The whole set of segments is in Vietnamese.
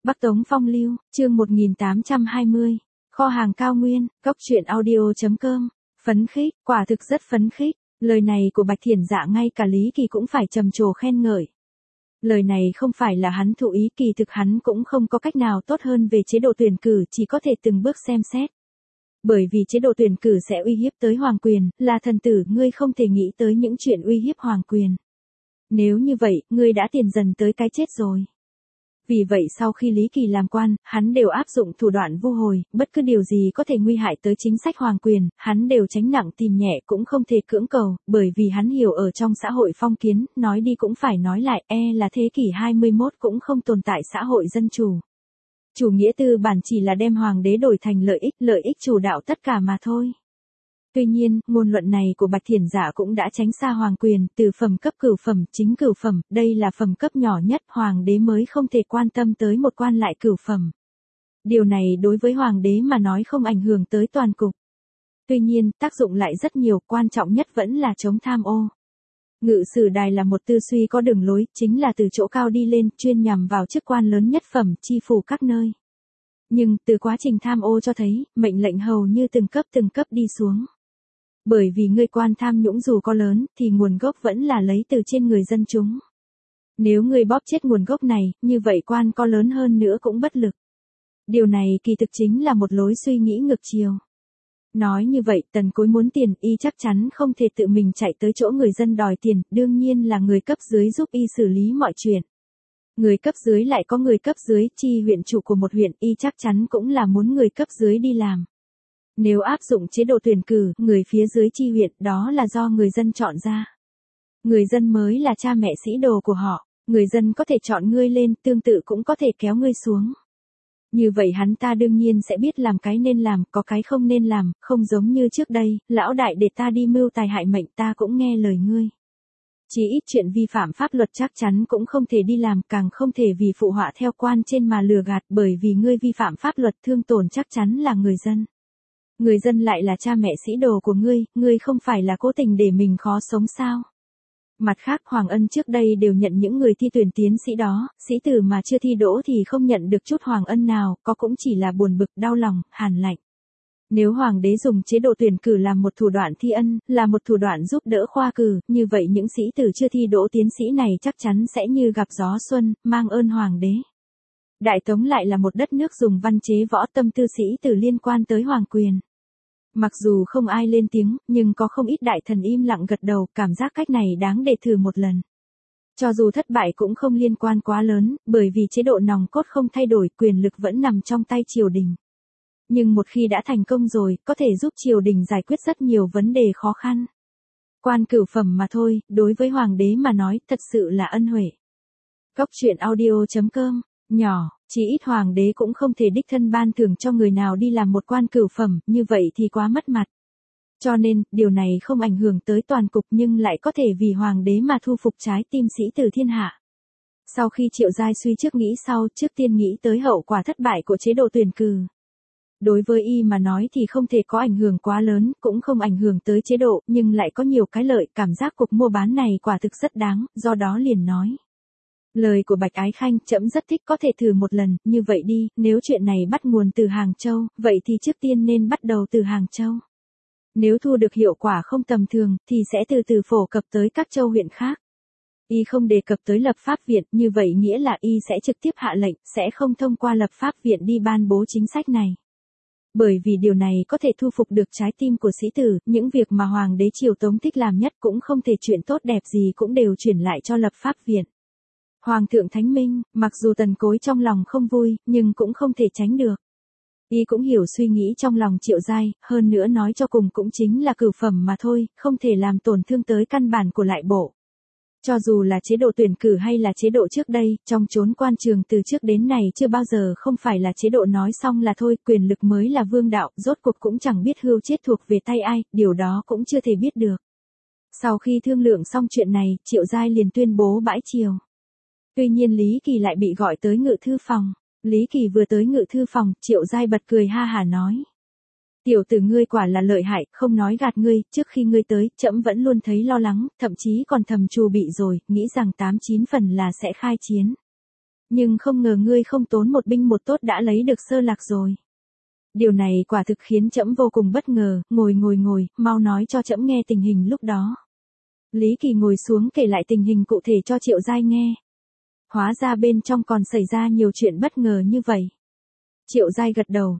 Bắc Tống Phong Lưu, chương 1820, kho hàng cao nguyên, góc truyện audio.com, phấn khích, quả thực rất phấn khích, lời này của Bạch Thiển Dạ ngay cả Lý Kỳ cũng phải trầm trồ khen ngợi. Lời này không phải là hắn thụ ý, kỳ thực hắn cũng không có cách nào tốt hơn về chế độ tuyển cử, chỉ có thể từng bước xem xét. Bởi vì chế độ tuyển cử sẽ uy hiếp tới hoàng quyền, là thần tử, ngươi không thể nghĩ tới những chuyện uy hiếp hoàng quyền. Nếu như vậy, ngươi đã tiền dần tới cái chết rồi. Vì vậy sau khi Lý Kỳ làm quan, hắn đều áp dụng thủ đoạn vu hồi, bất cứ điều gì có thể nguy hại tới chính sách hoàng quyền, hắn đều tránh nặng tìm nhẹ, cũng không thể cưỡng cầu, bởi vì hắn hiểu ở trong xã hội phong kiến, nói đi cũng phải nói lại, là thế kỷ 21 cũng không tồn tại xã hội dân chủ. Chủ nghĩa tư bản chỉ là đem hoàng đế đổi thành lợi ích chủ đạo tất cả mà thôi. Tuy nhiên, ngôn luận này của Bạch Thiển Dạ cũng đã tránh xa hoàng quyền, từ phẩm cấp cửu phẩm, chính cửu phẩm, đây là phẩm cấp nhỏ nhất, hoàng đế mới không thể quan tâm tới một quan lại cửu phẩm. Điều này đối với hoàng đế mà nói không ảnh hưởng tới toàn cục. Tuy nhiên, tác dụng lại rất nhiều, quan trọng nhất vẫn là chống tham ô. Ngự sử đài là một tư suy có đường lối, chính là từ chỗ cao đi lên, chuyên nhằm vào chức quan lớn nhất phẩm, chi phủ các nơi. Nhưng, từ quá trình tham ô cho thấy, mệnh lệnh hầu như từng cấp đi xuống. Bởi vì ngươi quan tham nhũng dù có lớn, thì nguồn gốc vẫn là lấy từ trên người dân chúng. Nếu ngươi bóp chết nguồn gốc này, như vậy quan có lớn hơn nữa cũng bất lực. Điều này kỳ thực chính là một lối suy nghĩ ngược chiều. Nói như vậy, Tần Cối muốn tiền, y chắc chắn không thể tự mình chạy tới chỗ người dân đòi tiền, đương nhiên là người cấp dưới giúp y xử lý mọi chuyện. Người cấp dưới lại có người cấp dưới, chi huyện chủ của một huyện, y chắc chắn cũng là muốn người cấp dưới đi làm. Nếu áp dụng chế độ tuyển cử, người phía dưới chi huyện, đó là do người dân chọn ra. Người dân mới là cha mẹ sĩ đồ của họ, người dân có thể chọn ngươi lên, tương tự cũng có thể kéo ngươi xuống. Như vậy hắn ta đương nhiên sẽ biết làm cái nên làm, có cái không nên làm, không giống như trước đây, lão đại để ta đi mưu tài hại mệnh ta cũng nghe lời ngươi. Chỉ ít chuyện vi phạm pháp luật chắc chắn cũng không thể đi làm, càng không thể vì phụ họa theo quan trên mà lừa gạt, bởi vì ngươi vi phạm pháp luật thương tổn chắc chắn là người dân. Người dân lại là cha mẹ sĩ đồ của ngươi không phải là cố tình để mình khó sống sao? Mặt khác Hoàng Ân trước đây đều nhận những người thi tuyển tiến sĩ đó, sĩ tử mà chưa thi đỗ thì không nhận được chút Hoàng Ân nào, có cũng chỉ là buồn bực, đau lòng, hàn lạnh. Nếu Hoàng đế dùng chế độ tuyển cử làm một thủ đoạn thi ân, là một thủ đoạn giúp đỡ khoa cử, như vậy những sĩ tử chưa thi đỗ tiến sĩ này chắc chắn sẽ như gặp gió xuân, mang ơn Hoàng đế. Đại Tống lại là một đất nước dùng văn chế võ tâm tư sĩ tử liên quan tới hoàng quyền. Mặc dù không ai lên tiếng, nhưng có không ít đại thần im lặng gật đầu, cảm giác cách này đáng để thử một lần. Cho dù thất bại cũng không liên quan quá lớn, bởi vì chế độ nòng cốt không thay đổi, quyền lực vẫn nằm trong tay triều đình. Nhưng một khi đã thành công rồi, có thể giúp triều đình giải quyết rất nhiều vấn đề khó khăn. Quan cửu phẩm mà thôi, đối với hoàng đế mà nói, thật sự là ân huệ. Góc truyện audio.com, nhỏ. Chỉ ít hoàng đế cũng không thể đích thân ban thưởng cho người nào đi làm một quan cửu phẩm, như vậy thì quá mất mặt. Cho nên, điều này không ảnh hưởng tới toàn cục nhưng lại có thể vì hoàng đế mà thu phục trái tim sĩ tử thiên hạ. Sau khi Triệu Giai suy trước nghĩ sau, trước tiên nghĩ tới hậu quả thất bại của chế độ tuyển cử. Đối với y mà nói thì không thể có ảnh hưởng quá lớn, cũng không ảnh hưởng tới chế độ, nhưng lại có nhiều cái lợi, cảm giác cuộc mua bán này quả thực rất đáng, do đó liền nói. Lời của Bạch Ái Khanh, trẫm rất thích, có thể thử một lần, như vậy đi, nếu chuyện này bắt nguồn từ Hàng Châu, vậy thì trước tiên nên bắt đầu từ Hàng Châu. Nếu thu được hiệu quả không tầm thường, thì sẽ từ từ phổ cập tới các châu huyện khác. Y không đề cập tới lập pháp viện, như vậy nghĩa là y sẽ trực tiếp hạ lệnh, sẽ không thông qua lập pháp viện đi ban bố chính sách này. Bởi vì điều này có thể thu phục được trái tim của sĩ tử, những việc mà Hoàng đế Triều Tống thích làm nhất cũng không thể chuyện tốt đẹp gì cũng đều chuyển lại cho lập pháp viện. Hoàng thượng Thánh Minh, mặc dù Tần Cối trong lòng không vui, nhưng cũng không thể tránh được. Y cũng hiểu suy nghĩ trong lòng Triệu Giai, hơn nữa nói cho cùng cũng chính là cửu phẩm mà thôi, không thể làm tổn thương tới căn bản của lại bộ. Cho dù là chế độ tuyển cử hay là chế độ trước đây, trong chốn quan trường từ trước đến nay chưa bao giờ không phải là chế độ nói xong là thôi, quyền lực mới là vương đạo, rốt cuộc cũng chẳng biết hưu chết thuộc về tay ai, điều đó cũng chưa thể biết được. Sau khi thương lượng xong chuyện này, Triệu Giai liền tuyên bố bãi triều. Tuy nhiên Lý Kỳ lại bị gọi tới ngự thư phòng. Lý Kỳ vừa tới ngự thư phòng, Triệu Giai bật cười ha hả nói. Tiểu tử ngươi quả là lợi hại, không nói gạt ngươi, trước khi ngươi tới, trẫm vẫn luôn thấy lo lắng, thậm chí còn thầm trù bị rồi, nghĩ rằng 8-9 phần là sẽ khai chiến. Nhưng không ngờ ngươi không tốn một binh một tốt đã lấy được Sơ Lạc rồi. Điều này quả thực khiến trẫm vô cùng bất ngờ, ngồi, mau nói cho trẫm nghe tình hình lúc đó. Lý Kỳ ngồi xuống kể lại tình hình cụ thể cho Triệu Giai nghe. Hóa ra bên trong còn xảy ra nhiều chuyện bất ngờ như vậy. Triệu Giai gật đầu,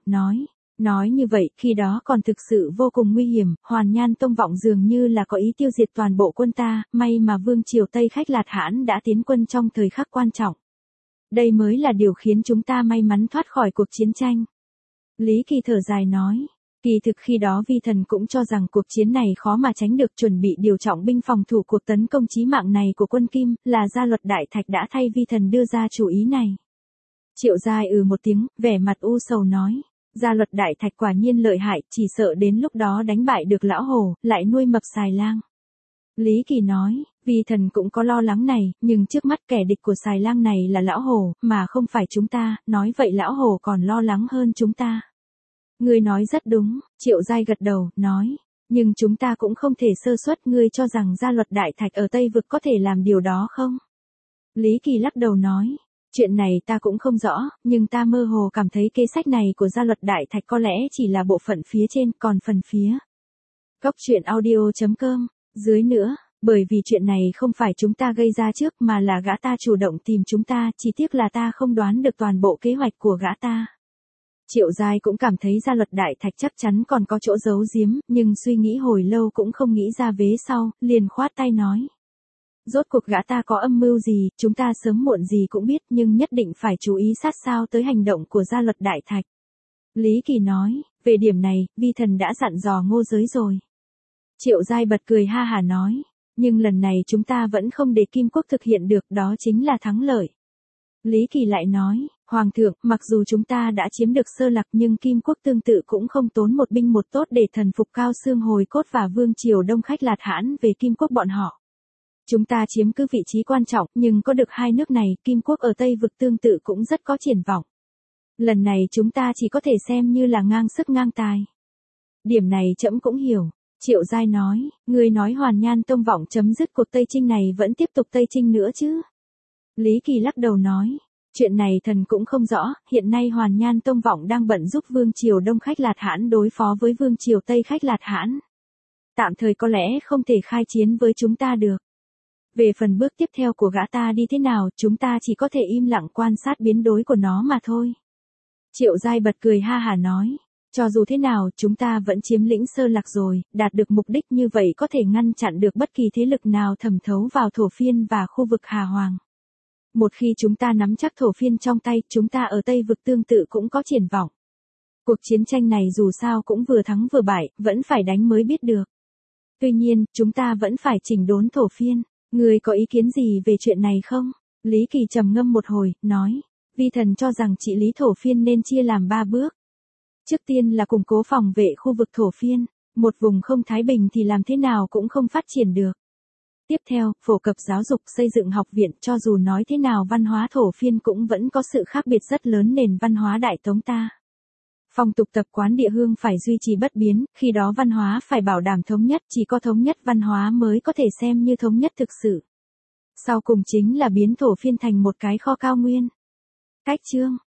nói như vậy, khi đó còn thực sự vô cùng nguy hiểm, Hoàn Nhan Tông Vọng dường như là có ý tiêu diệt toàn bộ quân ta, may mà Vương triều Tây Khách Lạt Hãn đã tiến quân trong thời khắc quan trọng. Đây mới là điều khiến chúng ta may mắn thoát khỏi cuộc chiến tranh. Lý Kỳ thở dài nói, kỳ thực khi đó Vi Thần cũng cho rằng cuộc chiến này khó mà tránh được, chuẩn bị điều trọng binh phòng thủ cuộc tấn công chí mạng này của quân Kim, là Gia Luật Đại Thạch đã thay Vi Thần đưa ra chủ ý này. Triệu Giai một tiếng, vẻ mặt u sầu nói, Gia Luật Đại Thạch quả nhiên lợi hại, chỉ sợ đến lúc đó đánh bại được lão hổ, lại nuôi mập Xài Lang. Lý Kỳ nói, Vi Thần cũng có lo lắng này, nhưng trước mắt kẻ địch của Xài Lang này là lão hổ, mà không phải chúng ta, nói vậy lão hổ còn lo lắng hơn chúng ta. Ngươi nói rất đúng, Triệu Giai gật đầu, nói, nhưng chúng ta cũng không thể sơ suất, ngươi cho rằng Gia Luật Đại Thạch ở Tây Vực có thể làm điều đó không? Lý Kỳ lắc đầu nói, chuyện này ta cũng không rõ, nhưng ta mơ hồ cảm thấy kế sách này của Gia Luật Đại Thạch có lẽ chỉ là bộ phận phía trên, còn phần phía Cốc truyện audio.com dưới nữa, bởi vì chuyện này không phải chúng ta gây ra trước mà là gã ta chủ động tìm chúng ta, chỉ tiếc là ta không đoán được toàn bộ kế hoạch của gã ta. Triệu Giai cũng cảm thấy Gia Luật Đại Thạch chắc chắn còn có chỗ giấu giếm, nhưng suy nghĩ hồi lâu cũng không nghĩ ra vế sau, liền khoát tay nói. Rốt cuộc gã ta có âm mưu gì, chúng ta sớm muộn gì cũng biết, nhưng nhất định phải chú ý sát sao tới hành động của Gia Luật Đại Thạch. Lý Kỳ nói, về điểm này, Vi Thần đã dặn dò Ngô Giới rồi. Triệu Giai bật cười ha hả nói, nhưng lần này chúng ta vẫn không để Kim Quốc thực hiện được, đó chính là thắng lợi. Lý Kỳ lại nói, Hoàng thượng, mặc dù chúng ta đã chiếm được Sơ Lạc nhưng Kim Quốc tương tự cũng không tốn một binh một tốt để thần phục Cao Xương Hồi Cốt và Vương triều Đông Khách Lạt Hãn về Kim Quốc bọn họ. Chúng ta chiếm cứ vị trí quan trọng, nhưng có được hai nước này, Kim Quốc ở Tây Vực tương tự cũng rất có triển vọng. Lần này chúng ta chỉ có thể xem như là ngang sức ngang tài. Điểm này trẫm cũng hiểu. Triệu Giai nói, ngươi nói Hoàn Nhan Tông Vọng chấm dứt cuộc Tây Chinh này vẫn tiếp tục Tây Chinh nữa chứ? Lý Kỳ lắc đầu nói, chuyện này thần cũng không rõ, hiện nay Hoàn Nhan Tông Vọng đang bận giúp Vương triều Đông Khách Lạt Hãn đối phó với Vương triều Tây Khách Lạt Hãn. Tạm thời có lẽ không thể khai chiến với chúng ta được. Về phần bước tiếp theo của gã ta đi thế nào, chúng ta chỉ có thể im lặng quan sát biến đổi của nó mà thôi. Triệu Giai bật cười ha hả nói, cho dù thế nào, chúng ta vẫn chiếm lĩnh Sơ Lạc rồi, đạt được mục đích như vậy có thể ngăn chặn được bất kỳ thế lực nào thẩm thấu vào Thổ Phiên và khu vực Hà Hoàng. Một khi chúng ta nắm chắc Thổ Phiên trong tay, chúng ta ở Tây Vực tương tự cũng có triển vọng. Cuộc chiến tranh này dù sao cũng vừa thắng vừa bại, vẫn phải đánh mới biết được. Tuy nhiên, chúng ta vẫn phải chỉnh đốn Thổ Phiên. Ngươi có ý kiến gì về chuyện này không? Lý Kỳ trầm ngâm một hồi, nói, Vi Thần cho rằng trị lý Thổ Phiên nên chia làm 3 bước. Trước tiên là củng cố phòng vệ khu vực Thổ Phiên, một vùng không thái bình thì làm thế nào cũng không phát triển được. Tiếp theo, phổ cập giáo dục, xây dựng học viện, cho dù nói thế nào văn hóa Thổ Phiên cũng vẫn có sự khác biệt rất lớn nền văn hóa Đại Tống ta. Phong tục tập quán địa hương phải duy trì bất biến, khi đó văn hóa phải bảo đảm thống nhất, chỉ có thống nhất văn hóa mới có thể xem như thống nhất thực sự. Sau cùng chính là biến Thổ Phiên thành một cái kho cao nguyên. Cách chương